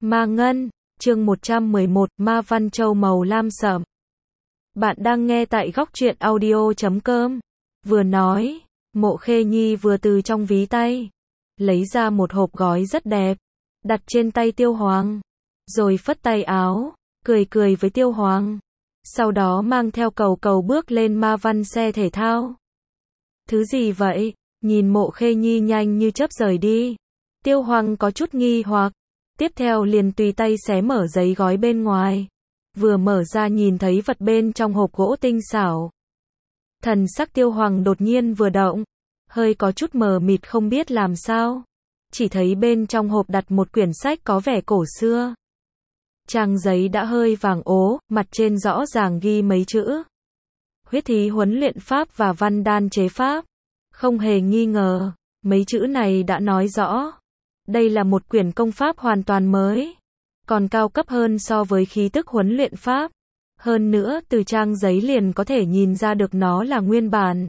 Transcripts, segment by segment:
Ma Ngân, chương 111, Ma Văn Châu màu lam sẫm. Bạn đang nghe tại góc truyện audio.com. Vừa nói, Mộ Khê Nhi vừa từ trong ví tay lấy ra một hộp gói rất đẹp, đặt trên tay Tiêu Hoàng, rồi phất tay áo, cười cười với Tiêu Hoàng. Sau đó mang theo cầu cầu bước lên Ma Văn xe thể thao. Thứ gì vậy? Nhìn Mộ Khê Nhi nhanh như chớp rời đi, Tiêu Hoàng có chút nghi hoặc. Tiếp theo liền tùy tay xé mở giấy gói bên ngoài. Vừa mở ra nhìn thấy vật bên trong hộp gỗ tinh xảo. Thần sắc Tiêu Hoàng đột nhiên vừa động, hơi có chút mờ mịt không biết làm sao. Chỉ thấy bên trong hộp đặt một quyển sách có vẻ cổ xưa. Trang giấy đã hơi vàng ố, mặt trên rõ ràng ghi mấy chữ: Huyết thí huấn luyện pháp và văn đan chế pháp. Không hề nghi ngờ, mấy chữ này đã nói rõ đây là một quyển công pháp hoàn toàn mới, còn cao cấp hơn so với khí tức huấn luyện pháp. Hơn nữa, từ trang giấy liền có thể nhìn ra được nó là nguyên bản.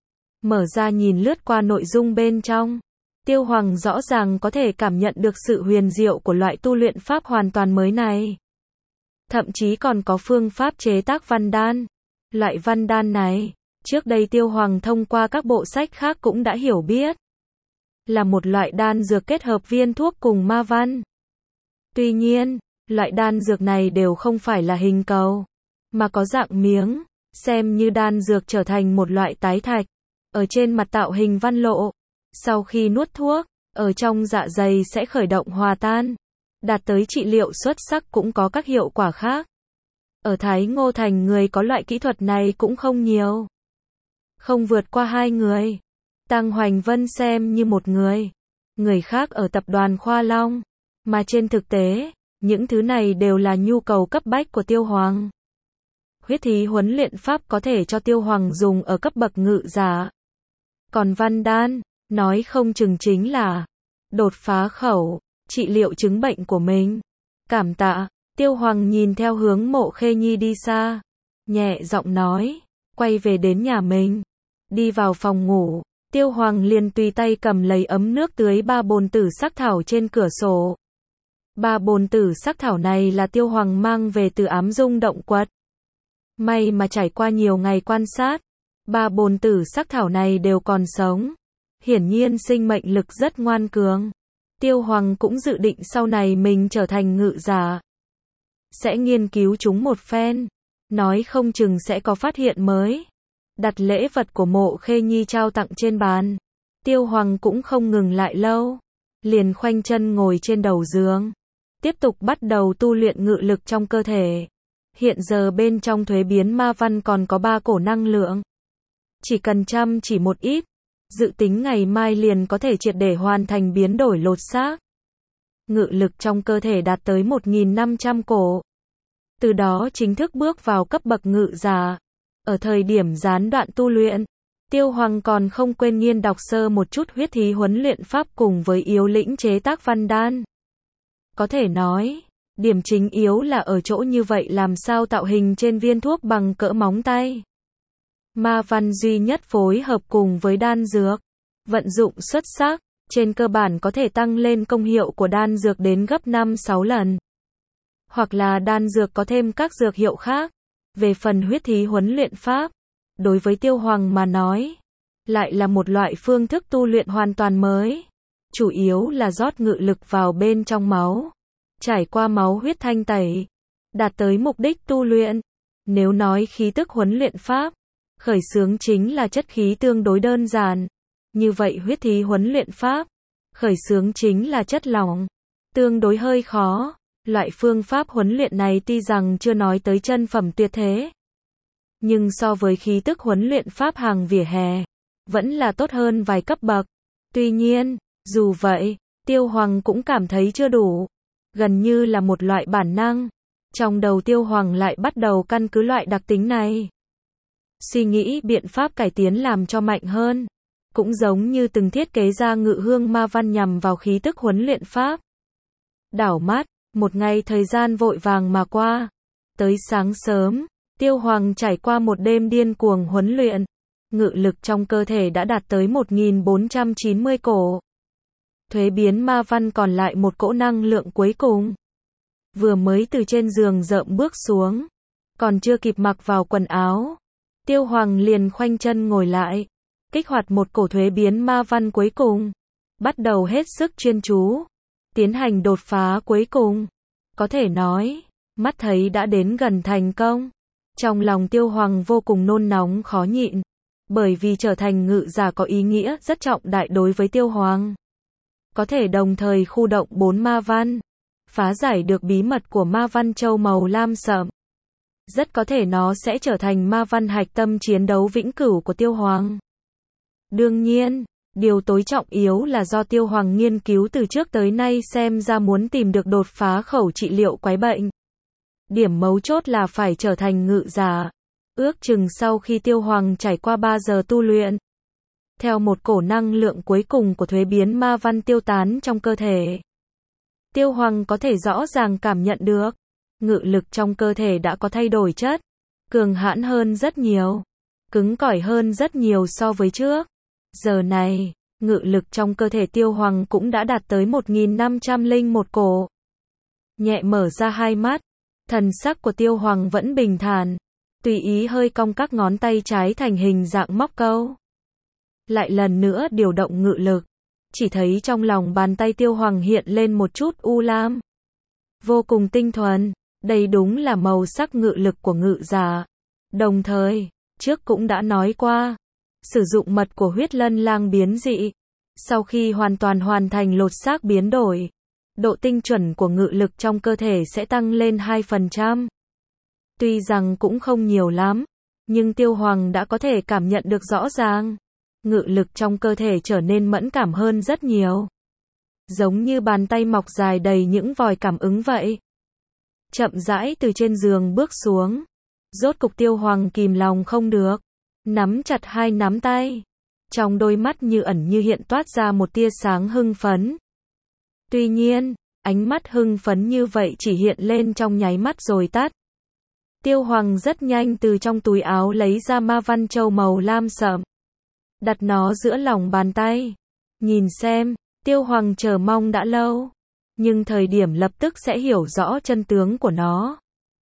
Mở ra nhìn lướt qua nội dung bên trong, Tiêu Hoàng rõ ràng có thể cảm nhận được sự huyền diệu của loại tu luyện pháp hoàn toàn mới này. Thậm chí còn có phương pháp chế tác văn đan. Loại văn đan này, trước đây Tiêu Hoàng thông qua các bộ sách khác cũng đã hiểu biết, là một loại đan dược kết hợp viên thuốc cùng ma văn. Tuy nhiên, loại đan dược này đều không phải là hình cầu, mà có dạng miếng, xem như đan dược trở thành một loại tái thạch, ở trên mặt tạo hình văn lộ. Sau khi nuốt thuốc, ở trong dạ dày sẽ khởi động hòa tan, đạt tới trị liệu xuất sắc cũng có các hiệu quả khác. Ở Thái Ngô Thành người có loại kỹ thuật này cũng không nhiều. Không vượt qua 2 người. Tăng Hoành Vân xem như một người. Người khác ở tập đoàn Khoa Long. Mà trên thực tế, những thứ này đều là nhu cầu cấp bách của Tiêu Hoàng. Huyết thí huấn luyện pháp có thể cho Tiêu Hoàng dùng ở cấp bậc ngự giả. Còn văn đan, nói không chừng chính là đột phá khẩu, trị liệu chứng bệnh của mình. Cảm tạ. Tiêu Hoàng nhìn theo hướng Mộ Khê Nhi đi xa, nhẹ giọng nói, quay về đến nhà mình. Đi vào phòng ngủ, Tiêu Hoàng liền tùy tay cầm lấy ấm nước tưới 3 bồn tử sắc thảo trên cửa sổ. 3 bồn tử sắc thảo này là Tiêu Hoàng mang về từ Ám Dung động quật. May mà trải qua nhiều ngày quan sát, 3 bồn tử sắc thảo này đều còn sống. Hiển nhiên sinh mệnh lực rất ngoan cường. Tiêu Hoàng cũng dự định sau này mình trở thành ngự giả, sẽ nghiên cứu chúng một phen, nói không chừng sẽ có phát hiện mới. Đặt lễ vật của Mộ Khê Nhi trao tặng trên bàn, Tiêu Hoàng cũng không ngừng lại lâu, liền khoanh chân ngồi trên đầu giường, tiếp tục bắt đầu tu luyện ngự lực trong cơ thể. Hiện giờ bên trong thuế biến ma văn còn có 3 cổ năng lượng, chỉ cần chăm chỉ một ít, dự tính ngày mai liền có thể triệt để hoàn thành biến đổi lột xác. Ngự lực trong cơ thể đạt tới 1.500 cổ. Từ đó chính thức bước vào cấp bậc ngự giả. Ở thời điểm gián đoạn tu luyện, Tiêu Hoàng còn không quên nghiên đọc sơ một chút huyết thí huấn luyện pháp cùng với yếu lĩnh chế tác văn đan. Có thể nói, điểm chính yếu là ở chỗ như vậy làm sao tạo hình trên viên thuốc bằng cỡ móng tay. Ma văn duy nhất phối hợp cùng với đan dược, vận dụng xuất sắc, trên cơ bản có thể tăng lên công hiệu của đan dược đến gấp 5-6 lần. Hoặc là đan dược có thêm các dược hiệu khác. Về phần huyết thí huấn luyện pháp, đối với Tiêu Hoàng mà nói, lại là một loại phương thức tu luyện hoàn toàn mới. Chủ yếu là rót ngự lực vào bên trong máu, trải qua máu huyết thanh tẩy, đạt tới mục đích tu luyện. Nếu nói khí tức huấn luyện pháp, khởi xướng chính là chất khí tương đối đơn giản. Như vậy huyết thí huấn luyện pháp, khởi xướng chính là chất lỏng, tương đối hơi khó. Loại phương pháp huấn luyện này tuy rằng chưa nói tới chân phẩm tuyệt thế, nhưng so với khí tức huấn luyện pháp hàng vỉa hè, vẫn là tốt hơn vài cấp bậc. Tuy nhiên, dù vậy, Tiêu Hoàng cũng cảm thấy chưa đủ, gần như là một loại bản năng. Trong đầu Tiêu Hoàng lại bắt đầu căn cứ loại đặc tính này, suy nghĩ biện pháp cải tiến làm cho mạnh hơn, cũng giống như từng thiết kế ra ngự hương ma văn nhằm vào khí tức huấn luyện pháp. Đảo mắt, một ngày thời gian vội vàng mà qua. Tới sáng sớm, Tiêu Hoàng trải qua một đêm điên cuồng huấn luyện. Ngự lực trong cơ thể đã đạt tới 1.490 cổ. Thuế biến ma văn còn lại một cỗ năng lượng cuối cùng. Vừa mới từ trên giường rợm bước xuống, còn chưa kịp mặc vào quần áo, Tiêu Hoàng liền khoanh chân ngồi lại, kích hoạt một cổ thuế biến ma văn cuối cùng, bắt đầu hết sức chuyên chú, tiến hành đột phá cuối cùng. Có thể nói, mắt thấy đã đến gần thành công. Trong lòng Tiêu Hoàng vô cùng nôn nóng khó nhịn, bởi vì trở thành ngự giả có ý nghĩa rất trọng đại đối với Tiêu Hoàng. Có thể đồng thời khu động 4 ma văn, phá giải được bí mật của ma văn châu màu lam sậm. Rất có thể nó sẽ trở thành ma văn hạch tâm chiến đấu vĩnh cửu của Tiêu Hoàng. Đương nhiên, điều tối trọng yếu là do Tiêu Hoàng nghiên cứu từ trước tới nay xem ra muốn tìm được đột phá khẩu trị liệu quái bệnh. Điểm mấu chốt là phải trở thành ngự giả. Ước chừng sau khi Tiêu Hoàng trải qua 3 giờ tu luyện, theo một cổ năng lượng cuối cùng của thuế biến ma văn tiêu tán trong cơ thể, Tiêu Hoàng có thể rõ ràng cảm nhận được, ngự lực trong cơ thể đã có thay đổi chất, cường hãn hơn rất nhiều, cứng cỏi hơn rất nhiều so với trước. Giờ này, ngự lực trong cơ thể Tiêu Hoàng cũng đã đạt tới 1501 cổ. Nhẹ mở ra hai mắt, thần sắc của Tiêu Hoàng vẫn bình thản, tùy ý hơi cong các ngón tay trái thành hình dạng móc câu. Lại lần nữa điều động ngự lực, chỉ thấy trong lòng bàn tay Tiêu Hoàng hiện lên một chút u lam. Vô cùng tinh thuần, đây đúng là màu sắc ngự lực của ngự giả. Đồng thời, trước cũng đã nói qua, sử dụng mật của huyết lân lang biến dị. Sau khi hoàn toàn hoàn thành lột xác biến đổi, độ tinh chuẩn của ngự lực trong cơ thể sẽ tăng lên 2%. Tuy rằng cũng không nhiều lắm, nhưng Tiêu Hoàng đã có thể cảm nhận được rõ ràng. Ngự lực trong cơ thể trở nên mẫn cảm hơn rất nhiều. Giống như bàn tay mọc dài đầy những vòi cảm ứng vậy. Chậm rãi từ trên giường bước xuống. Rốt cục Tiêu Hoàng kìm lòng không được, nắm chặt hai nắm tay. Trong đôi mắt như ẩn như hiện toát ra một tia sáng hưng phấn. Tuy nhiên, ánh mắt hưng phấn như vậy chỉ hiện lên trong nháy mắt rồi tắt. Tiêu Hoàng rất nhanh từ trong túi áo lấy ra ma văn châu màu lam sậm, đặt nó giữa lòng bàn tay. Nhìn xem, Tiêu Hoàng chờ mong đã lâu, nhưng thời điểm lập tức sẽ hiểu rõ chân tướng của nó.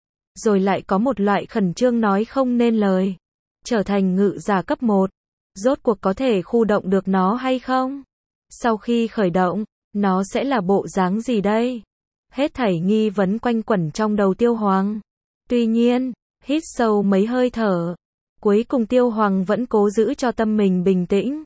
Rồi lại có một loại khẩn trương nói không nên lời. Trở thành ngự giả cấp 1, rốt cuộc có thể khu động được nó hay không? Sau khi khởi động, nó sẽ là bộ dáng gì đây? Hết thảy nghi vấn quanh quẩn trong đầu Tiêu Hoàng. Tuy nhiên, hít sâu mấy hơi thở, cuối cùng Tiêu Hoàng vẫn cố giữ cho tâm mình bình tĩnh.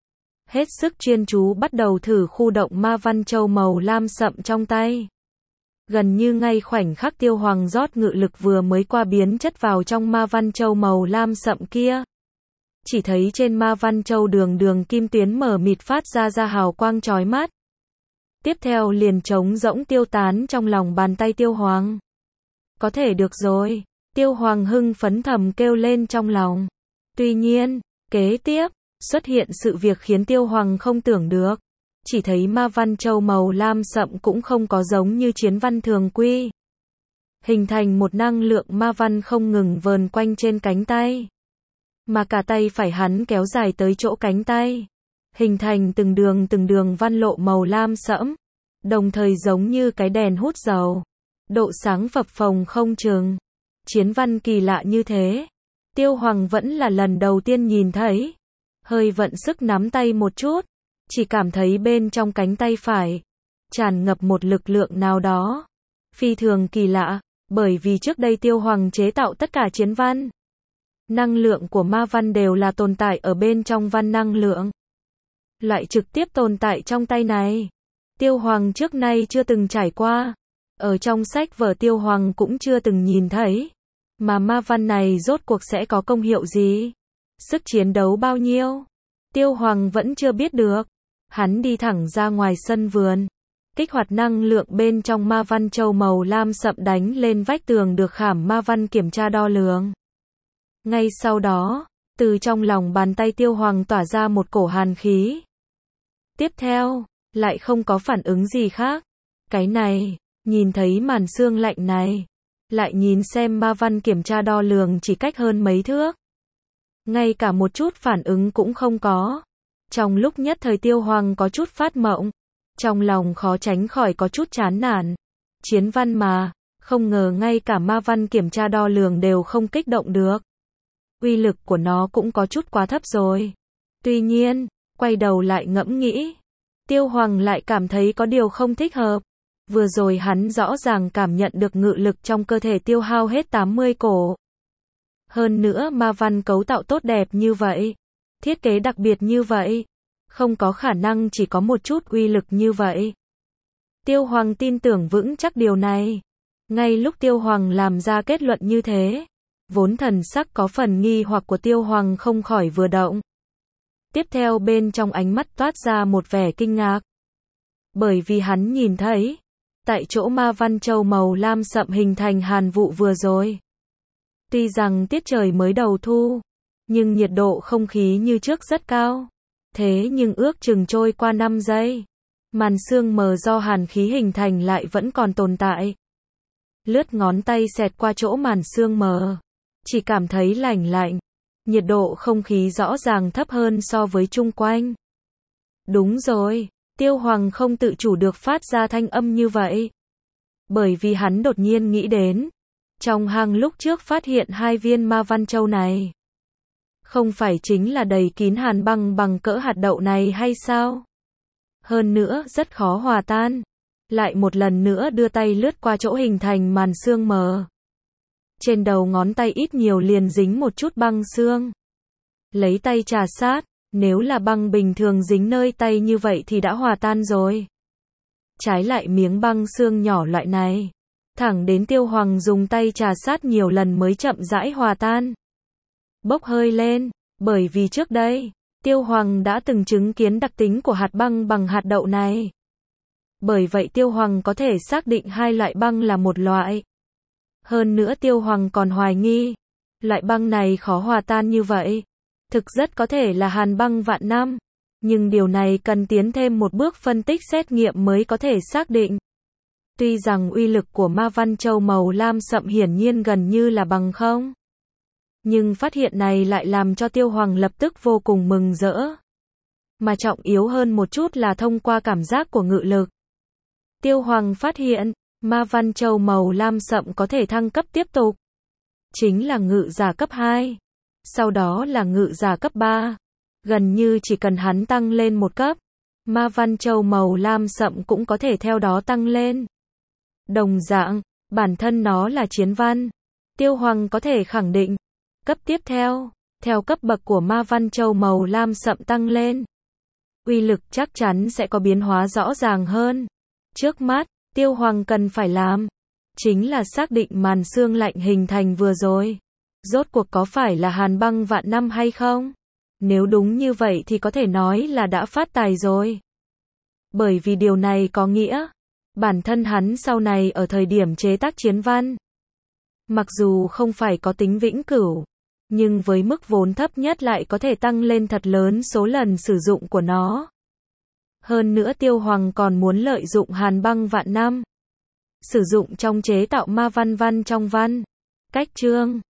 Hết sức chuyên chú bắt đầu thử khu động ma văn châu màu lam sậm trong tay. Gần như ngay khoảnh khắc Tiêu Hoàng rót ngự lực vừa mới qua biến chất vào trong ma văn châu màu lam sậm kia. Chỉ thấy trên ma văn châu đường đường kim tuyến mở mịt phát ra hào quang chói mắt. Tiếp theo liền trống rỗng tiêu tán trong lòng bàn tay Tiêu Hoàng. Có thể được rồi, Tiêu Hoàng hưng phấn thầm kêu lên trong lòng. Tuy nhiên, kế tiếp, xuất hiện sự việc khiến Tiêu Hoàng không tưởng được. Chỉ thấy ma văn châu màu lam sậm cũng không có giống như chiến văn thường quy. Hình thành một năng lượng ma văn không ngừng vờn quanh trên cánh tay. Mà cả tay phải hắn kéo dài tới chỗ cánh tay. Hình thành từng đường văn lộ màu lam sẫm. Đồng thời giống như cái đèn hút dầu. Độ sáng phập phồng không chừng. Chiến văn kỳ lạ như thế, Tiêu Hoàng vẫn là lần đầu tiên nhìn thấy. Hơi vận sức nắm tay một chút, chỉ cảm thấy bên trong cánh tay phải tràn ngập một lực lượng nào đó phi thường kỳ lạ, bởi vì trước đây Tiêu Hoàng chế tạo tất cả chiến văn, năng lượng của ma văn đều là tồn tại ở bên trong văn năng lượng. Loại trực tiếp tồn tại trong tay này, Tiêu Hoàng trước nay chưa từng trải qua. Ở trong sách vở Tiêu Hoàng cũng chưa từng nhìn thấy. Mà ma văn này rốt cuộc sẽ có công hiệu gì? Sức chiến đấu bao nhiêu? Tiêu Hoàng vẫn chưa biết được. Hắn đi thẳng ra ngoài sân vườn, kích hoạt năng lượng bên trong ma văn châu màu lam sậm đánh lên vách tường được khảm ma văn kiểm tra đo lường. Ngay sau đó, từ trong lòng bàn tay Tiêu Hoàng tỏa ra một cổ hàn khí. Tiếp theo, lại không có phản ứng gì khác. Cái này, nhìn thấy màn sương lạnh này, lại nhìn xem ma văn kiểm tra đo lường chỉ cách hơn mấy thước. Ngay cả một chút phản ứng cũng không có. Trong lúc nhất thời Tiêu Hoàng có chút phát mộng, trong lòng khó tránh khỏi có chút chán nản. Chiến văn mà, không ngờ ngay cả ma văn kiểm tra đo lường đều không kích động được. Uy lực của nó cũng có chút quá thấp rồi. Tuy nhiên, quay đầu lại ngẫm nghĩ, Tiêu Hoàng lại cảm thấy có điều không thích hợp. Vừa rồi hắn rõ ràng cảm nhận được ngự lực trong cơ thể tiêu hao hết 80 cổ. Hơn nữa ma văn cấu tạo tốt đẹp như vậy, thiết kế đặc biệt như vậy, không có khả năng chỉ có một chút uy lực như vậy. Tiêu Hoàng tin tưởng vững chắc điều này. Ngay lúc Tiêu Hoàng làm ra kết luận như thế, vốn thần sắc có phần nghi hoặc của Tiêu Hoàng không khỏi vừa động. Tiếp theo bên trong ánh mắt toát ra một vẻ kinh ngạc. Bởi vì hắn nhìn thấy, tại chỗ ma văn châu màu lam sậm hình thành hàn vụ vừa rồi. Tuy rằng tiết trời mới đầu thu, nhưng nhiệt độ không khí như trước rất cao. Thế nhưng ước chừng trôi qua 5 giây, màn sương mờ do hàn khí hình thành lại vẫn còn tồn tại. Lướt ngón tay xẹt qua chỗ màn sương mờ, chỉ cảm thấy lạnh lạnh. Nhiệt độ không khí rõ ràng thấp hơn so với chung quanh. Đúng rồi, Tiêu Hoàng không tự chủ được phát ra thanh âm như vậy. Bởi vì hắn đột nhiên nghĩ đến, trong hang lúc trước phát hiện 2 viên ma văn châu này. Không phải chính là đầy kín hàn băng bằng cỡ hạt đậu này hay sao? Hơn nữa rất khó hòa tan. Lại một lần nữa đưa tay lướt qua chỗ hình thành màn sương mờ. Trên đầu ngón tay ít nhiều liền dính một chút băng sương. Lấy tay trà sát, nếu là băng bình thường dính nơi tay như vậy thì đã hòa tan rồi. Trái lại miếng băng sương nhỏ loại này, thẳng đến Tiêu Hoàng dùng tay trà sát nhiều lần mới chậm rãi hòa tan. Bốc hơi lên, bởi vì trước đây, Tiêu Hoàng đã từng chứng kiến đặc tính của hạt băng bằng hạt đậu này. Bởi vậy Tiêu Hoàng có thể xác định 2 loại băng là một loại. Hơn nữa Tiêu Hoàng còn hoài nghi, loại băng này khó hòa tan như vậy. Thực rất có thể là hàn băng vạn năm. Nhưng điều này cần tiến thêm một bước phân tích xét nghiệm mới có thể xác định. Tuy rằng uy lực của ma văn châu màu lam sậm hiển nhiên gần như là bằng không. Nhưng phát hiện này lại làm cho Tiêu Hoàng lập tức vô cùng mừng rỡ. Mà trọng yếu hơn một chút là thông qua cảm giác của ngự lực. Tiêu Hoàng phát hiện, ma văn châu màu lam sậm có thể thăng cấp tiếp tục. Chính là ngự giả cấp 2. Sau đó là ngự giả cấp 3. Gần như chỉ cần hắn tăng lên một cấp, ma văn châu màu lam sậm cũng có thể theo đó tăng lên. Đồng dạng, bản thân nó là chiến văn. Tiêu Hoàng có thể khẳng định, cấp tiếp theo, theo cấp bậc của ma văn châu màu lam sậm tăng lên, uy lực chắc chắn sẽ có biến hóa rõ ràng hơn. Trước mắt, Tiêu Hoàng cần phải làm, chính là xác định màn sương lạnh hình thành vừa rồi. Rốt cuộc có phải là hàn băng vạn năm hay không? Nếu đúng như vậy thì có thể nói là đã phát tài rồi. Bởi vì điều này có nghĩa, bản thân hắn sau này ở thời điểm chế tác chiến văn, mặc dù không phải có tính vĩnh cửu, nhưng với mức vốn thấp nhất lại có thể tăng lên thật lớn số lần sử dụng của nó. Hơn nữa Tiêu Hoàng còn muốn lợi dụng hàn băng vạn năm, sử dụng trong chế tạo ma văn trong văn, cách chương.